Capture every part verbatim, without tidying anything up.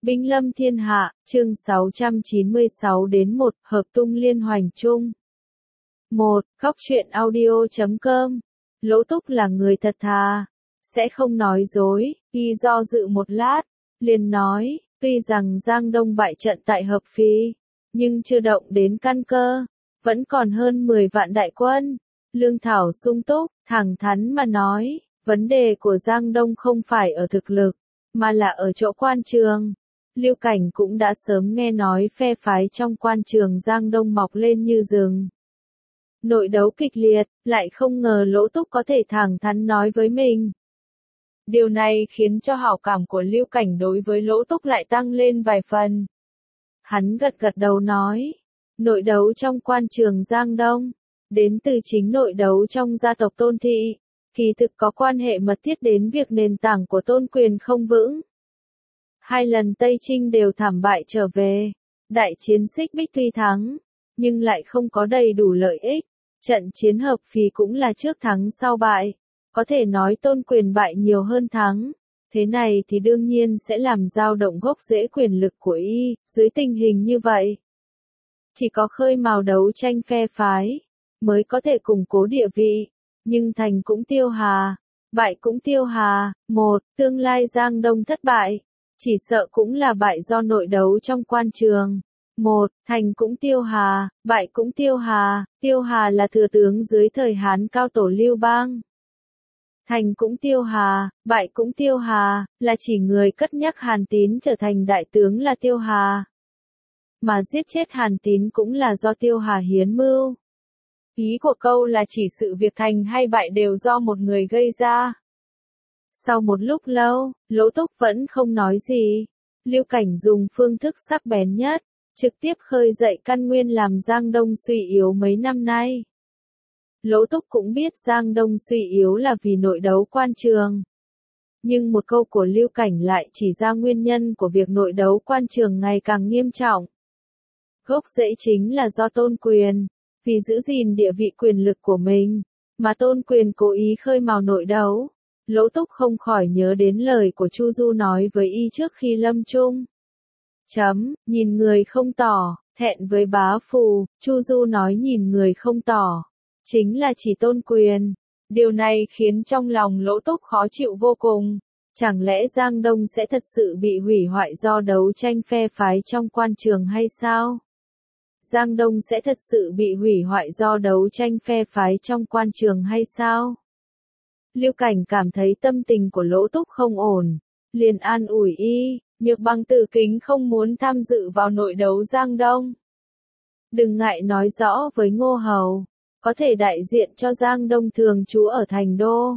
Binh lâm thiên hạ, chương sáu trăm chín mươi sáu đến một, hợp tung liên hoành chung. một. Góc truyện audio chấm com. Lỗ Túc là người thật thà, sẽ không nói dối, y do dự một lát, liền nói, tuy rằng Giang Đông bại trận tại Hợp Phì, nhưng chưa động đến căn cơ, vẫn còn hơn mười vạn đại quân, lương thảo sung túc, thẳng thắn mà nói, vấn đề của Giang Đông không phải ở thực lực, mà là ở chỗ quan trường. Lưu Cảnh cũng đã sớm nghe nói phe phái trong quan trường Giang Đông mọc lên như rừng. Nội đấu kịch liệt, lại không ngờ Lỗ Túc có thể thẳng thắn nói với mình. Điều này khiến cho hảo cảm của Lưu Cảnh đối với Lỗ Túc lại tăng lên vài phần. Hắn gật gật đầu nói, nội đấu trong quan trường Giang Đông, đến từ chính nội đấu trong gia tộc Tôn Thị, kỳ thực có quan hệ mật thiết đến việc nền tảng của tôn quyền không vững. Hai lần Tây Trinh đều thảm bại trở về, đại chiến Xích Bích tuy thắng, nhưng lại không có đầy đủ lợi ích, trận chiến Hợp Phì cũng là trước thắng sau bại, có thể nói tôn quyền bại nhiều hơn thắng, thế này thì đương nhiên sẽ làm dao động gốc rễ quyền lực của y, dưới tình hình như vậy. Chỉ có khơi mào đấu tranh phe phái, mới có thể củng cố địa vị, nhưng thành cũng tiêu hà, bại cũng tiêu hà, một, tương lai Giang Đông thất bại. Chỉ sợ cũng là bại do nội đấu trong quan trường. Một, thành cũng tiêu hà, bại cũng tiêu hà, tiêu hà là thừa tướng dưới thời Hán cao tổ Lưu Bang. Thành cũng tiêu hà, bại cũng tiêu hà, là chỉ người cất nhắc Hàn Tín trở thành đại tướng là tiêu hà. Mà giết chết Hàn Tín cũng là do tiêu hà hiến mưu. Ý của câu là chỉ sự việc thành hay bại đều do một người gây ra. Sau một lúc lâu, Lỗ Túc vẫn không nói gì. Lưu Cảnh dùng phương thức sắc bén nhất, trực tiếp khơi dậy căn nguyên làm Giang Đông suy yếu mấy năm nay. Lỗ Túc cũng biết Giang Đông suy yếu là vì nội đấu quan trường. Nhưng một câu của Lưu Cảnh lại chỉ ra nguyên nhân của việc nội đấu quan trường ngày càng nghiêm trọng. Gốc rễ chính là do tôn quyền, vì giữ gìn địa vị quyền lực của mình, mà tôn quyền cố ý khơi mào nội đấu. Lỗ Túc không khỏi nhớ đến lời của Chu Du nói với y trước khi lâm chung. Chấm, nhìn người không tỏ, thẹn với bá phù, Chu Du nói nhìn người không tỏ, chính là chỉ tôn quyền. Điều này khiến trong lòng Lỗ Túc khó chịu vô cùng. Chẳng lẽ Giang Đông sẽ thật sự bị hủy hoại do đấu tranh phe phái trong quan trường hay sao? Giang Đông sẽ thật sự bị hủy hoại do đấu tranh phe phái trong quan trường hay sao? Lưu Cảnh cảm thấy tâm tình của Lỗ Túc không ổn, liền an ủi y, Nhược Bằng Tử Kính không muốn tham dự vào nội đấu Giang Đông. Đừng ngại nói rõ với Ngô Hầu, có thể đại diện cho Giang Đông thường trú ở thành đô.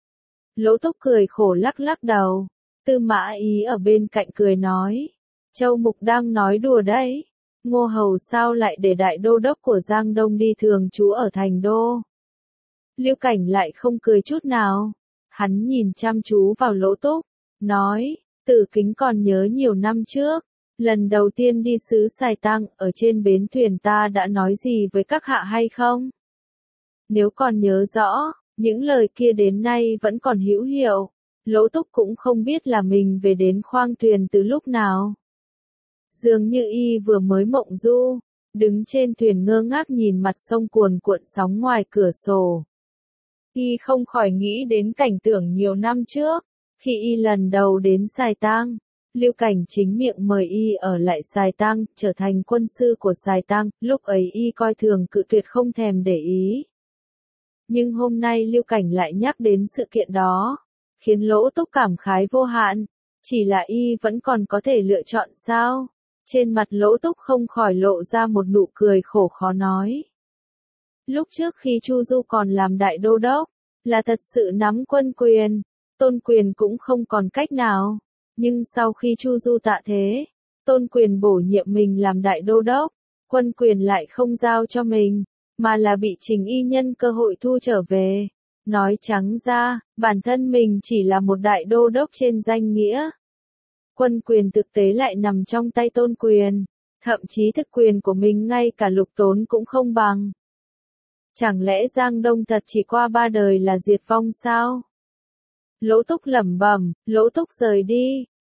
Lỗ Túc cười khổ lắc lắc đầu, Tư Mã Ý ở bên cạnh cười nói, Châu Mục đang nói đùa đấy, Ngô Hầu sao lại để đại đô đốc của Giang Đông đi thường trú ở thành đô. Lưu Cảnh lại không cười chút nào. Hắn nhìn chăm chú vào Lỗ Túc, nói, Tử Kính còn nhớ nhiều năm trước, lần đầu tiên đi xứ Sài Tăng, ở trên bến thuyền ta đã nói gì với các hạ hay không? Nếu còn nhớ rõ, những lời kia đến nay vẫn còn hữu hiệu. Lỗ Túc cũng không biết là mình về đến khoang thuyền từ lúc nào. Dường như y vừa mới mộng du, đứng trên thuyền ngơ ngác nhìn mặt sông cuồn cuộn sóng ngoài cửa sổ. Y không khỏi nghĩ đến cảnh tượng nhiều năm trước, khi y lần đầu đến Sài Tang, Lưu Cảnh chính miệng mời y ở lại Sài Tang, trở thành quân sư của Sài Tang, lúc ấy y coi thường cự tuyệt không thèm để ý. Nhưng hôm nay Lưu Cảnh lại nhắc đến sự kiện đó, khiến Lỗ Túc cảm khái vô hạn, chỉ là y vẫn còn có thể lựa chọn sao? Trên mặt Lỗ Túc không khỏi lộ ra một nụ cười khổ khó nói. Lúc trước khi Chu Du còn làm đại đô đốc, là thật sự nắm quân quyền, tôn quyền cũng không còn cách nào. Nhưng sau khi Chu Du tạ thế, tôn quyền bổ nhiệm mình làm đại đô đốc, quân quyền lại không giao cho mình, mà là bị Trình Y nhân cơ hội thu trở về. Nói trắng ra, bản thân mình chỉ là một đại đô đốc trên danh nghĩa. Quân quyền thực tế lại nằm trong tay tôn quyền, thậm chí thực quyền của mình ngay cả Lục Tốn cũng không bằng. Chẳng lẽ Giang Đông thật chỉ qua ba đời là diệt vong sao? Lỗ Túc lẩm bẩm, Lỗ Túc rời đi,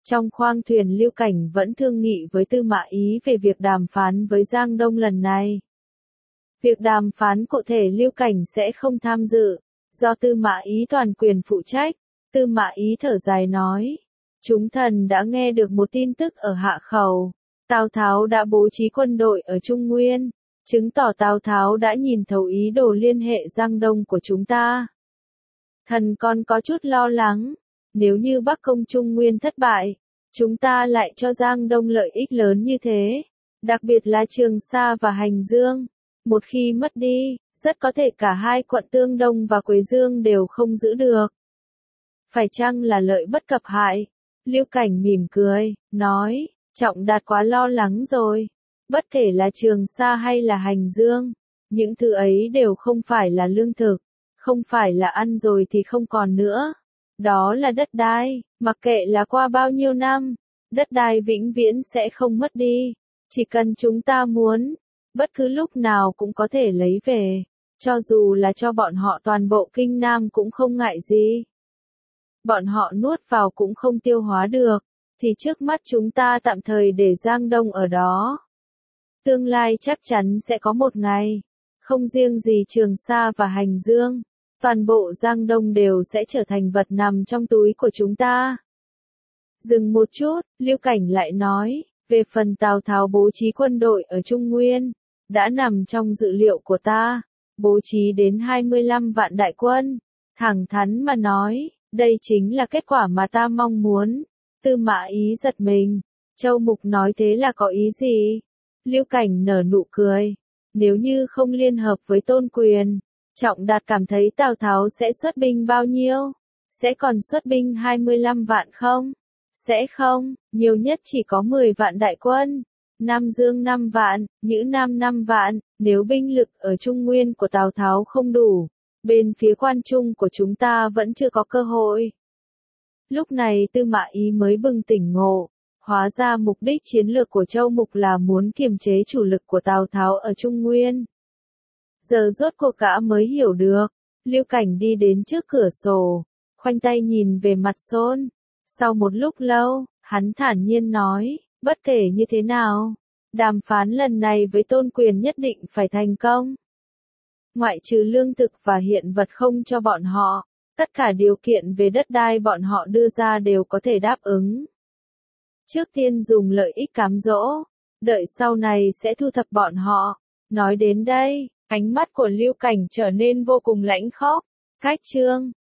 Trong khoang thuyền Lưu Cảnh vẫn thương nghị với Tư Mã Ý về việc đàm phán với Giang Đông lần này. Việc đàm phán cụ thể Lưu Cảnh sẽ không tham dự, do Tư Mã Ý toàn quyền phụ trách. Tư Mã Ý thở dài nói, chúng thần đã nghe được một tin tức ở Hạ Khẩu. Tào Tháo đã bố trí quân đội ở Trung Nguyên, chứng tỏ Tào Tháo đã nhìn thấu ý đồ liên hệ Giang Đông của chúng ta. Thần con có chút lo lắng, nếu như Bắc công Trung Nguyên thất bại, chúng ta lại cho Giang Đông lợi ích lớn như thế, đặc biệt là Trường Sa và Hành Dương. Một khi mất đi, rất có thể cả hai quận Tương Đông và Quế Dương đều không giữ được. Phải chăng là lợi bất cập hại? Lưu Cảnh mỉm cười, nói, Trọng Đạt quá lo lắng rồi. Bất kể là Trường Sa hay là Hành Dương, những thứ ấy đều không phải là lương thực, không phải là ăn rồi thì không còn nữa. Đó là đất đai, mặc kệ là qua bao nhiêu năm, đất đai vĩnh viễn sẽ không mất đi. Chỉ cần chúng ta muốn, bất cứ lúc nào cũng có thể lấy về, cho dù là cho bọn họ toàn bộ Kinh Nam cũng không ngại gì. Bọn họ nuốt vào cũng không tiêu hóa được, thì trước mắt chúng ta tạm thời để Giang Đông ở đó. Tương lai chắc chắn sẽ có một ngày, không riêng gì Trường Sa và Hành Dương, toàn bộ Giang Đông đều sẽ trở thành vật nằm trong túi của chúng ta. Dừng một chút, Lưu Cảnh lại nói, về phần Tào Tháo bố trí quân đội ở Trung Nguyên, đã nằm trong dự liệu của ta, bố trí đến hai mươi lăm vạn đại quân. Thẳng thắn mà nói, đây chính là kết quả mà ta mong muốn. Tư Mã Ý giật mình, Châu Mục nói thế là có ý gì? Lưu Cảnh nở nụ cười, nếu như không liên hợp với Tôn Quyền, Trọng Đạt cảm thấy Tào Tháo sẽ xuất binh bao nhiêu? Sẽ còn xuất binh hai mươi lăm vạn không? Sẽ không, nhiều nhất chỉ có mười vạn đại quân. Nam Dương năm vạn, Nhữ Nam năm vạn, nếu binh lực ở Trung Nguyên của Tào Tháo không đủ, bên phía Quan Trung của chúng ta vẫn chưa có cơ hội. Lúc này Tư Mã Ý mới bừng tỉnh ngộ, hóa ra mục đích chiến lược của Châu Mục là muốn kiềm chế chủ lực của Tào Tháo ở Trung Nguyên. Giờ rốt cuộc gã mới hiểu được, Lưu Cảnh đi đến trước cửa sổ, khoanh tay nhìn về mặt Xôn. Sau một lúc lâu, hắn thản nhiên nói, bất kể như thế nào, đàm phán lần này với Tôn Quyền nhất định phải thành công. Ngoại trừ lương thực và hiện vật không cho bọn họ, tất cả điều kiện về đất đai bọn họ đưa ra đều có thể đáp ứng. Trước tiên dùng lợi ích cám dỗ, đợi sau này sẽ thu thập bọn họ. Nói đến đây, ánh mắt của Lưu Cảnh trở nên vô cùng lãnh khốc. Cách chương